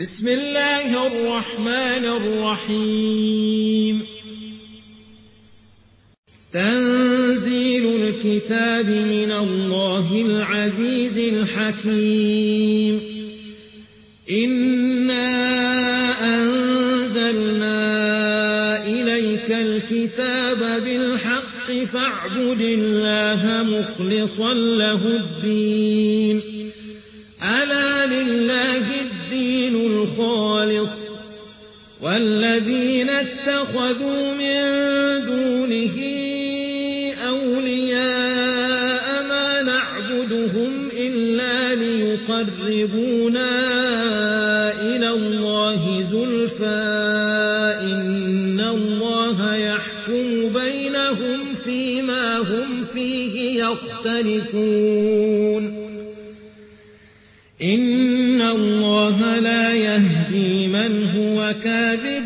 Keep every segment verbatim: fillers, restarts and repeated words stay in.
بسم الله الرحمن الرحيم تنزيل الكتاب من الله العزيز الحكيم إنا أنزلنا إليك الكتاب بالحق فاعبد الله مخلصا له الدين ألا لله الدين الخالص والذين اتخذوا من دونه أولياء ما نعبدهم إلا ليقربونا إلى الله زلفى إن الله يحكم بينهم فيما هم فيه يختلفون إن الله لا يهدي من هو كاذب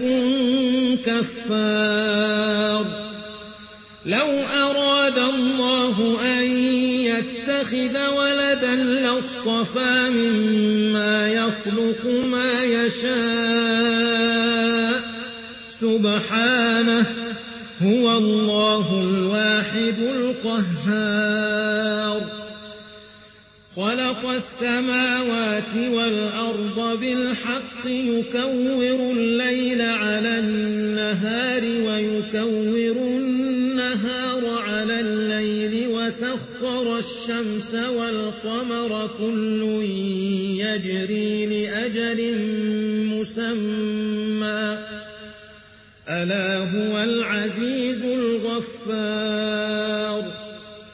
كفار لو أراد الله أن يتخذ ولدا لاصطفى مما يخلق ما يشاء سبحانه هو الله الواحد القهار خلق السماوات والأرض بالحق يكور الليل على النهار ويكور النهار على الليل وسخر الشمس والقمر كل يجري لأجل مسمى ألا هو العزيز الغفار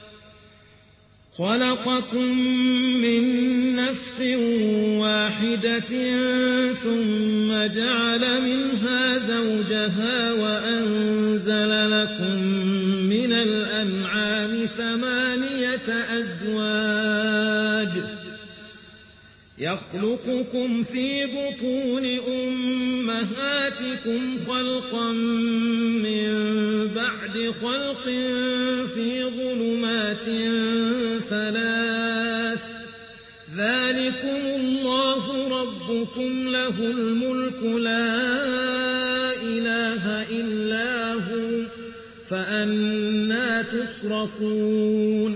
خلقكم من نفس واحدة ثم جعل منها زوجها وأنزل لكم من الأنعام ثمانية أزواج يخلقكم في بطون أمهاتكم خلقا من بعد خلق في ظلمات ثلاث ذلكم الله ربكم له الملك لا إله إلا هو فأنى تصرفون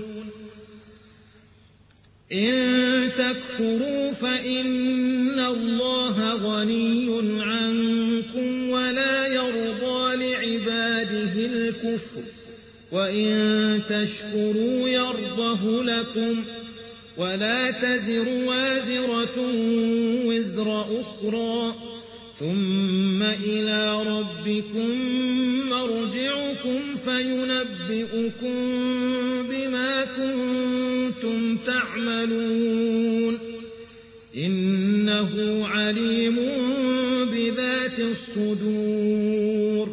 إن تكفروا فإن الله غني عنكم ولا يرضى لعباده الكفر وإن تشكروا يرضه لكم ولا تزر وازرة وزر أخرى ثم إلى ربكم مرجعكم فينبئكم بما كنتم تعملون إنه عليم بذات الصدور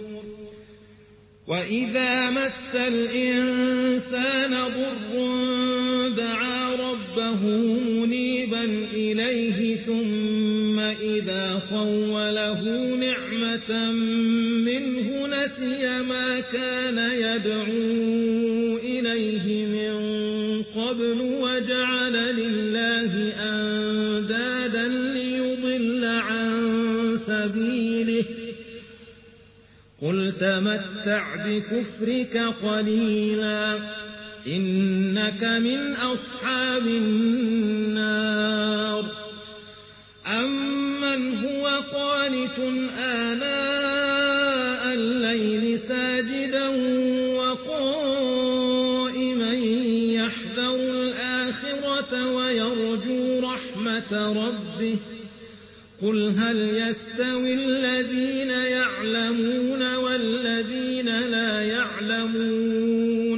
وإذا مس الإنسان ضر دعا ربه منيبا إليه ثم إذا خوله نعمة منه نسي ما كان يدعو إليه من قبل وجعل لله أندادا ليضل عن سبيله قل تمتع بكفرك قليلا إنك من أصحاب النار أمن هو قانت آناء الليل ساجدا وقائما يحذر الآخرة ويرجو رحمة ربه قل هل يستوي الذين يعلمون والذين لا يعلمون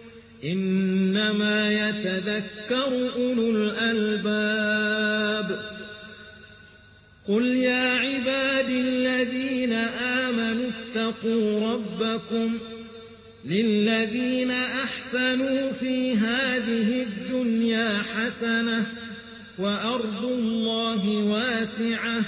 إنما يتذكر أولو الألباب قل يا عبادي الذين آمنوا اتقوا ربكم للذين أحسنوا في هذه الدنيا حسنة وأرض الله واسعة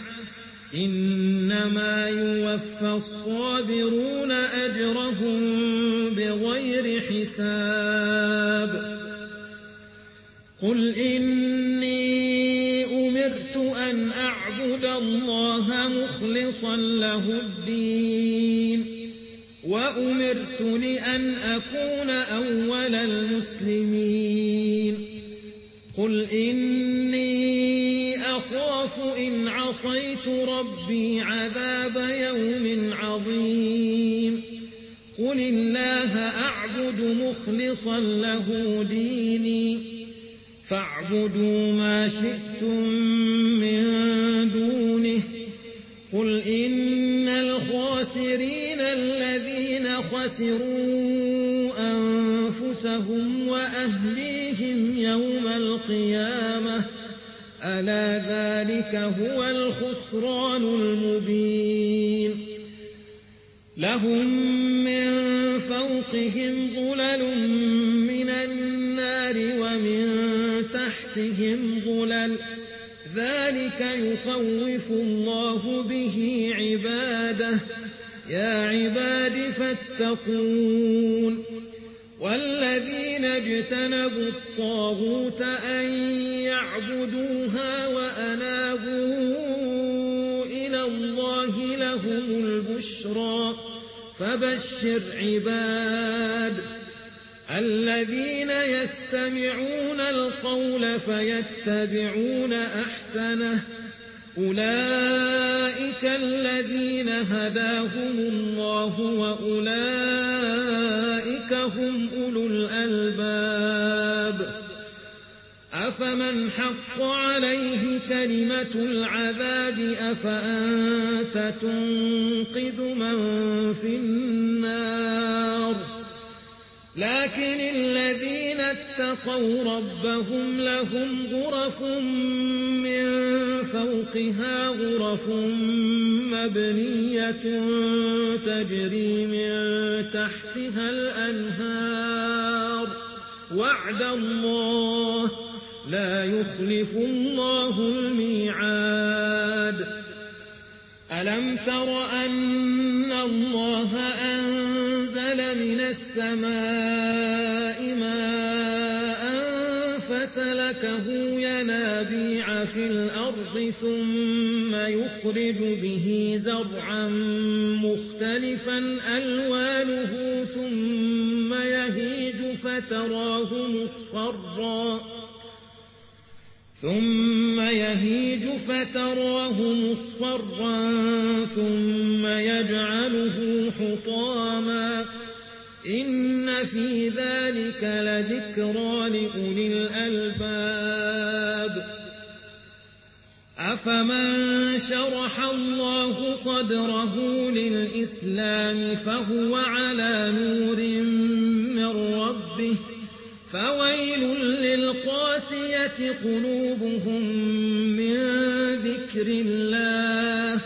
إنما يوفى الصابرون أجرهم بغير حساب قل إني أمرت أن أعبد الله مخلصا له الدين وأمرت لأن أكون أول المسلمين قل إني أخاف إن عصيت ربي عذاب يوم عظيم قل الله أعبد مخلصا له ديني فاعبدوا ما شئتم من دونه قل إن الخاسرين الذين خسروا أنفسهم وأهليهم يوم القيامة ألا ذلك هو الخسران المبين لهم من فوقهم ظلل من النار ومن تحتهم ظلل ذلك يخوف الله به عباده يا عباد فاتقون والذين اجتنبوا الطاغوت أن يعبدوها وأنابوا إلى الله لهم البشرى فبشر عباد الذين يستمعون القول فيتبعون أحسنه أولئك الذين هداهم الله وأولئك هم أولو الألباب أفمن حق عليه كلمة العذاب أفأنت تنقذ من في النار لكن الذين اتقوا ربهم لهم غرف من فوقها غرف مبنية تجري من تحتها الأنهار وعد الله لا يخلف الله الميعاد ألم تر أن الله أنزل من السماء ماء فسلكه ينابيع في الأرض ثم يخرج به زرعا مختلفا ألوانه ثم يهيج فتراه مصفرا ثم يهيج فتراه مصفرا ثم يجعله حطاما إن في ذلك لذكرى لأولي الألباب أفمن شرح الله صدره للإسلام فهو على نور من ربه فويل للقاسية قلوبهم من ذكر الله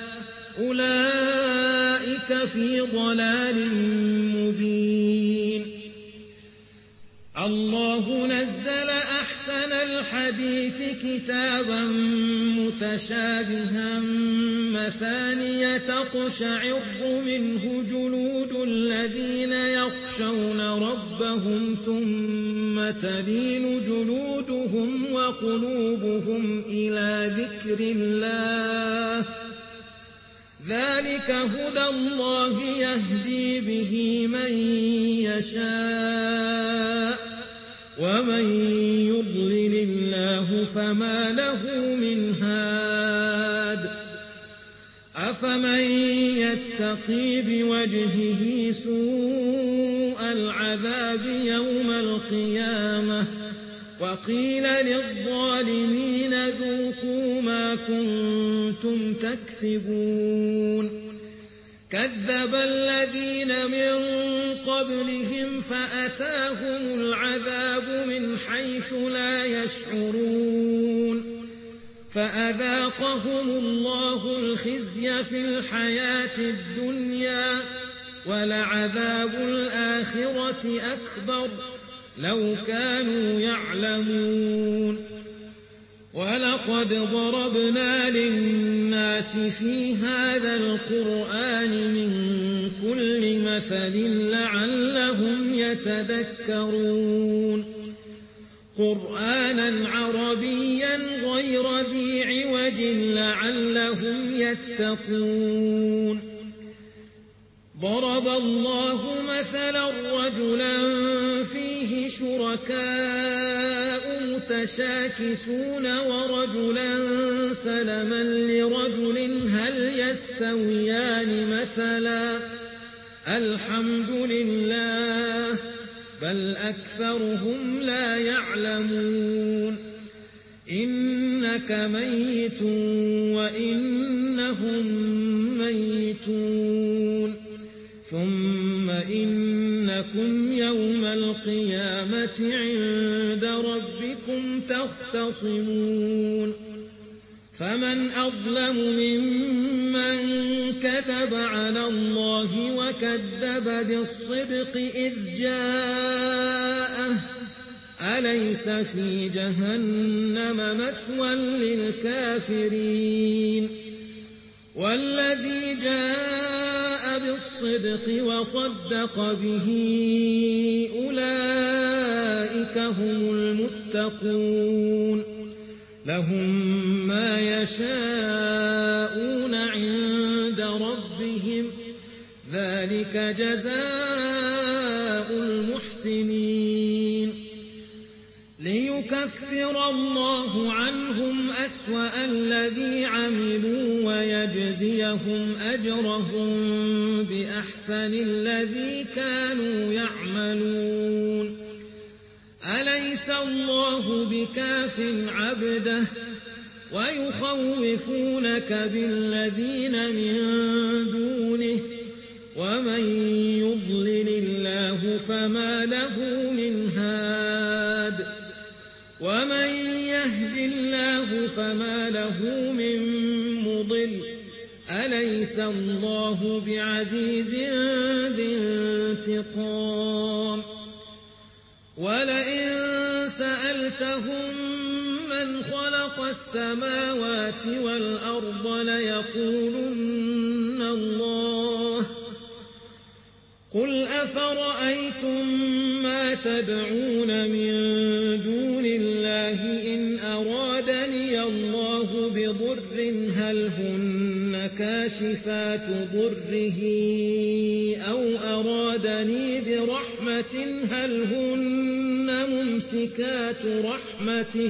أولئك في ضلال مبين الله نزل أحسن الحديث كتابا متشابها مثانية تقشعر منه جلود الذين يخشون ربهم ثم تلين جلودهم وقلوبهم إلى ذكر الله ذلك هدى الله يهدي به من يشاء ومن يضلل الله فما له من هاد أفمن يتقي بوجهه سوء العذاب يوم القيامة وقيل للظالمين ذوقوا ما كنتم تكسبون كذب الذين من قبلهم فأتاهم العذاب من حيث لا يشعرون فأذاقهم الله الخزي في الحياة الدنيا ولعذاب الآخرة أكبر لو كانوا يعلمون ولقد ضربنا للناس في هذا القرآن من كل مثل لعلهم يتذكرون قرآنا عربيا غير ذي عوج لعلهم يتقون ضرب الله مثلا رجلا فيه شركاء متشاكسون ورجلا سلما لرجل هل يستويان مثلا الحمد لله بل أكثرهم لا يعلمون إنك ميت وإنهم ميتون ثم إنكم يوم القيامة عند ربكم تختصمون فمن أظلم ممن كذب على الله وكذب بالصدق إذ جاءه أليس في جهنم مثوى للكافرين والذي جاء بالصدق وصدق به أولئك هم المتقون لهم ما يشاءون عند ربهم ذلك جزاء المحسنين ليكفر الله عنهم أسوأ الذي عملوا ويجزيهم أجرهم بأحسن الذي كانوا يعملون أليس الله بكاف عبده ويخوفونك بالذين من دونه ومن يضلل الله فما له من هاد ومن يهد الله فما له من مضل أليس الله بعزيز ذي انتقام ولئن سألتهم من خلق السماوات والأرض ليقولن الله قل أفرأيتم ما تدعون من دون الله إن أرادني الله بضر هل هن كاشفات ضره أو أرادني برحمة هل هن ممسكات رحمته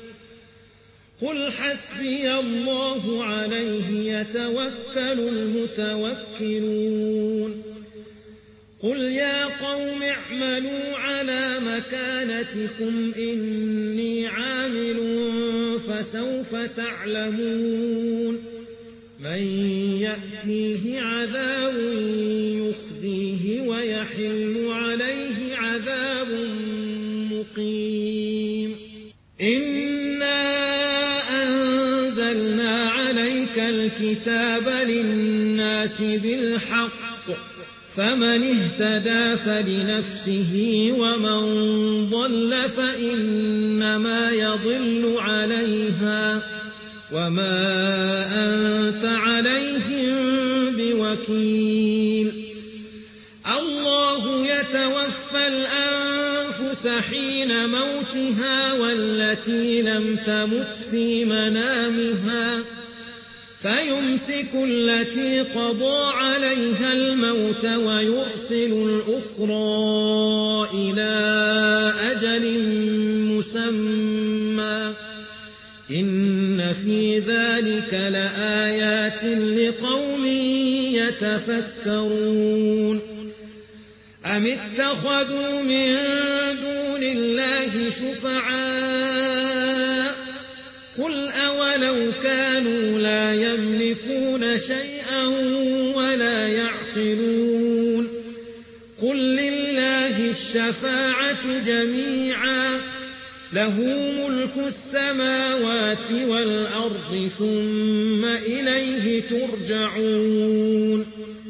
قل حسبي الله عليه يتوكل المتوكلون قل يا قوم اعملوا على مكانتكم إني عامل فسوف تعلمون من يأتيه عذاب يخزيه ويحل عليه عذاب مقيم إنا أنزلنا عليك الكتاب للناس بالحق فمن اهتدى فلنفسه ومن ضل فإنما يضل عليها وما أنت عليهم بوكيل الله يتوفى الأنفس حين موتها والتي لم تمت في منامها فيمسك التي قضى عليها الموت ويرسل الأخرى إلى أجل مسمى إن في ذلك لآيات لقوم يتفكرون أم اتخذوا من دون الله شفعاء قل أولو كانوا لا يملكون شيئا ولا يعقلون قل لله الشفاعة جميعا له ملك السماوات والأرض ثم إليه ترجعون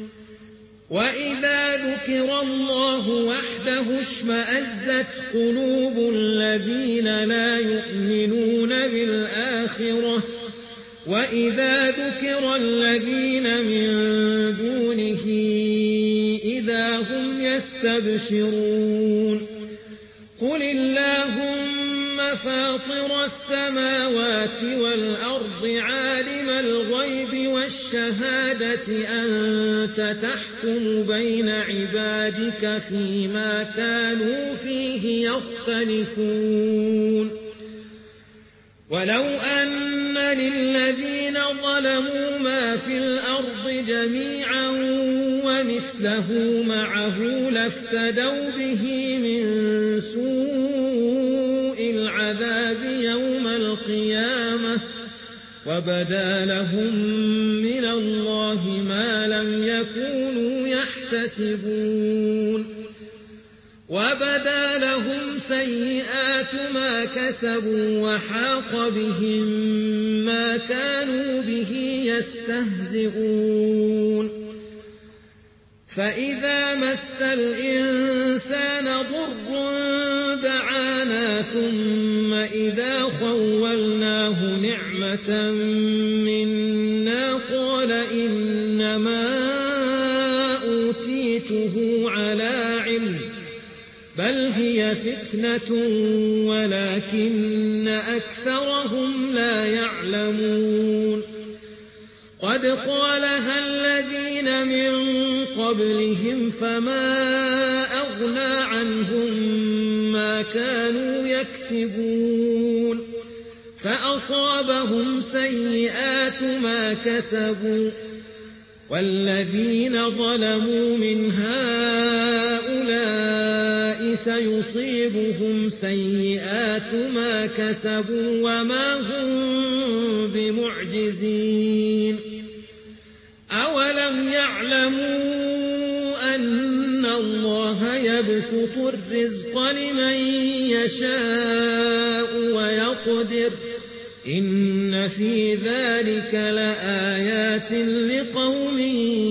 وإذا ذكر الله وحده اشمأزت قلوب الذين لا يؤمنون بالآخرة وإذا ذكر الذين من دونه إذا هم يستبشرون قل اللهم فاطر السماوات والأرض عالم الغيب والشهادة أنت تحكم بين عبادك فيما كانوا فيه يختلفون ولو أن للذين ظلموا ما في الأرض جميعا ومثله معه لافتدوا به من سوء العذاب يوم القيامة وبدا لهم من الله ما لم يكونوا يحتسبون وبدا لهم سيئات ما كسبوا وحاق بهم ما كانوا به يستهزئون فإذا مس الإنسان ضر دعانا ثم إذا خولناه نعمة منا قال إنما أوتيته على علم بل هي فتنة ولكن أكثرهم لا يعلمون قد قالها الذين من قبلهم فما أغنى عنهم ما كانوا يكسبون فأصابهم سيئات ما كسبوا والذين ظلموا من هؤلاء سيصيبهم سيئات ما كسبوا وما هم بمعجزين أولم يعلموا أن الله يبسط الرزق لمن يشاء ويقدر إن في ذلك لآيات لقوم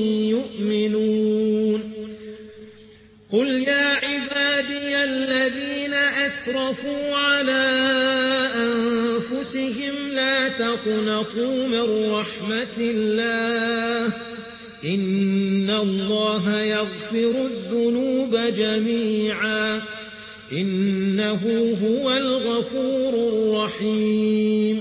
يؤمنون قل يا عبادي الذين أسرفوا على أنفسهم لا تقنطوا من رحمة الله إن الله يغفر الذنوب جميعا إنه هو الغفور الرحيم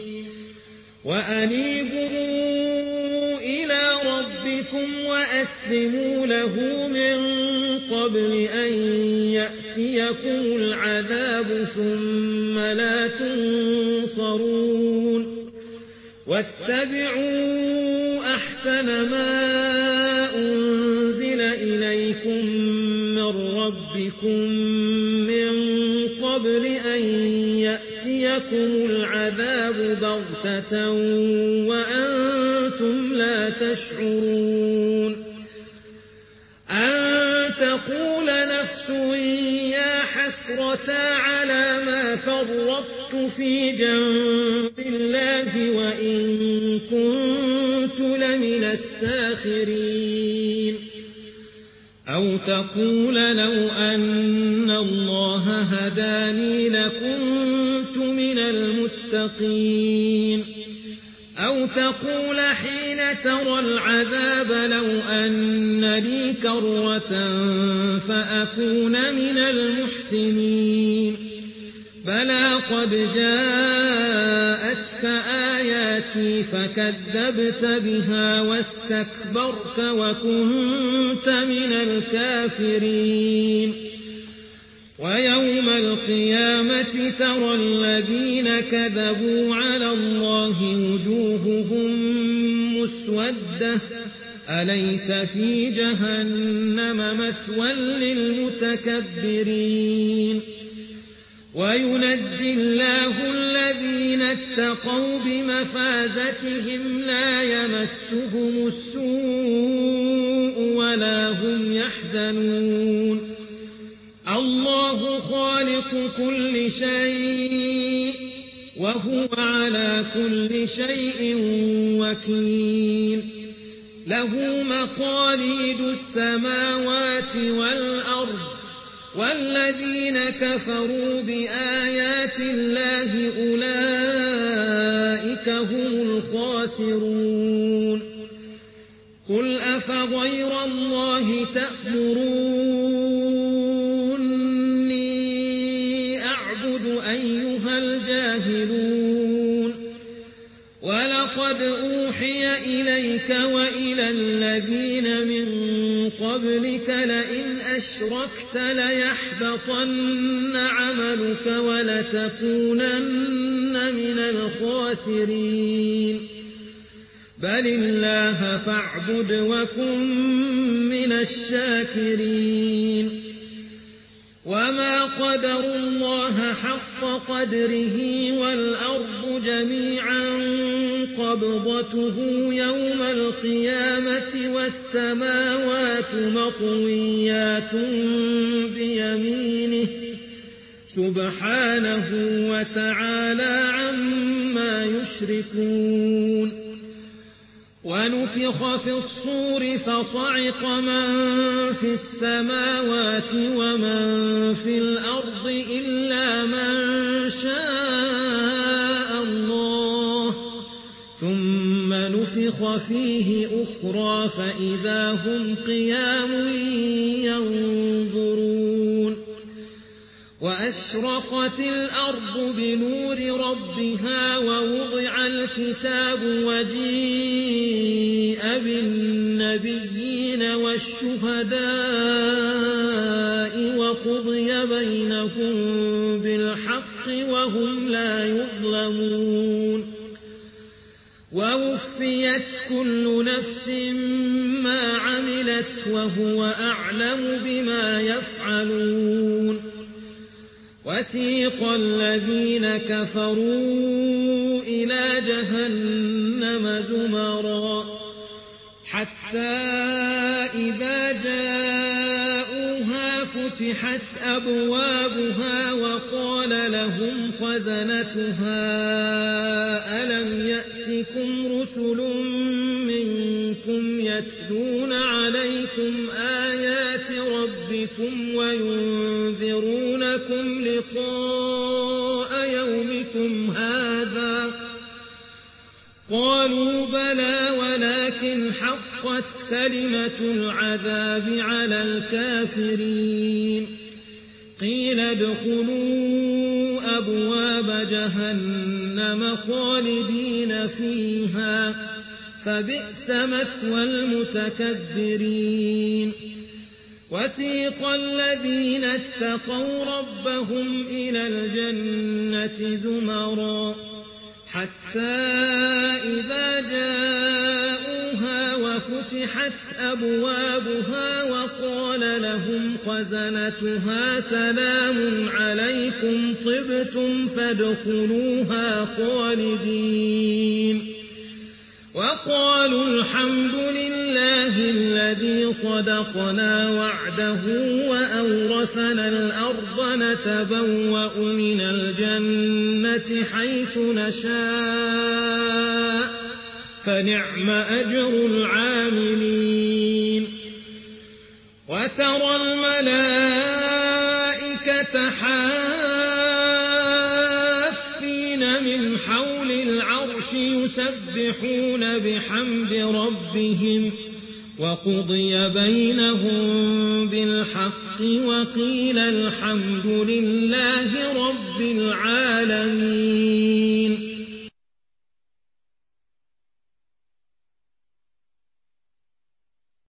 وأنيبوا إلى ربكم وأسلموا له من قبل أن يأتيكم العذاب ثم لا تنصرون واتبعوا أحسن ما أنزل إليكم من ربكم من قبل أن يأتيكم العذاب بغتة وأنتم لا تشعرون أن تقول نفس يا حسرة على ما فرطت في جنب الله وإن كنت لمن الساخرين أو تقول لو أن الله هداني لكنت من المتقين أو تقول حين ترى العذاب لو أن لي كرة فأكون من المحسنين بلى قد جاءتك آياتي فكذبت بها واستكبرت وكنت من الكافرين ويوم القيامة ترى الذين كذبوا على الله وجوههم مسودة أليس في جهنم مثوى للمتكبرين وينجي الله الذين اتقوا بمفازتهم لا يمسهم السوء ولا هم يحزنون الله خالق كل شيء وهو على كل شيء وكيل له مقاليد السماوات والأرض والذين كفروا بآيات الله أولئك هم الخاسرون قل أفغير الله تأمروني أعبد أيها الجاهلون إليك وإلى الذين من قبلك لئن أشركت ليحبطن عملك ولتكونن من الخاسرين بل الله فاعبد وكن من الشاكرين وما قدروا الله حق قدره والأرض جميعا قبضته يوم القيامة والسماوات مطويات بيمينه سبحانه وتعالى عما يشركون ونفخ في الصور فصعق من في السماوات ومن في الأرض إلا من شاء الله ثم نفخ فيه أخرى فإذا هم قيام ينظرون وأشرقت الأرض بنور ربها ووضع الكتاب وجيء بالنبيين والشهداء وقضي بينهم بالحق وهم لا يظلمون ووفيت كل نفس ما عملت وهو أعلم بما يفعلون وسيق الذين كفروا إلى جهنم زمرا حتى إذا جاءوها فتحت أبوابها وقال لهم خزنتها ألم يأتكم رسل منكم يتلون عليكم آيات ربكم وينذرونكم لقاء يومكم هذا قالوا بلى ولكن حقت كلمة العذاب على الكافرين قيل ادخلوا أبواب جهنم خالدين فيها فبئس مثوى المتكبرين وسيق الذين اتقوا ربهم إلى الجنة زمرا حتى إذا جاءوها وفتحت أبوابها وقال لهم خزنتها سلام عليكم طبتم فادخلوها خالدين وقالوا الحمد لله الذي صدقنا وعده وأورثنا الأرض نتبوأ من الجنة حيث نشاء فنعم أجر العاملين وترى الملائكة حافين من حول العرش يسبحون بحمد ربهم وقضي بينهم بالحق وقيل الحمد لله رب العالمين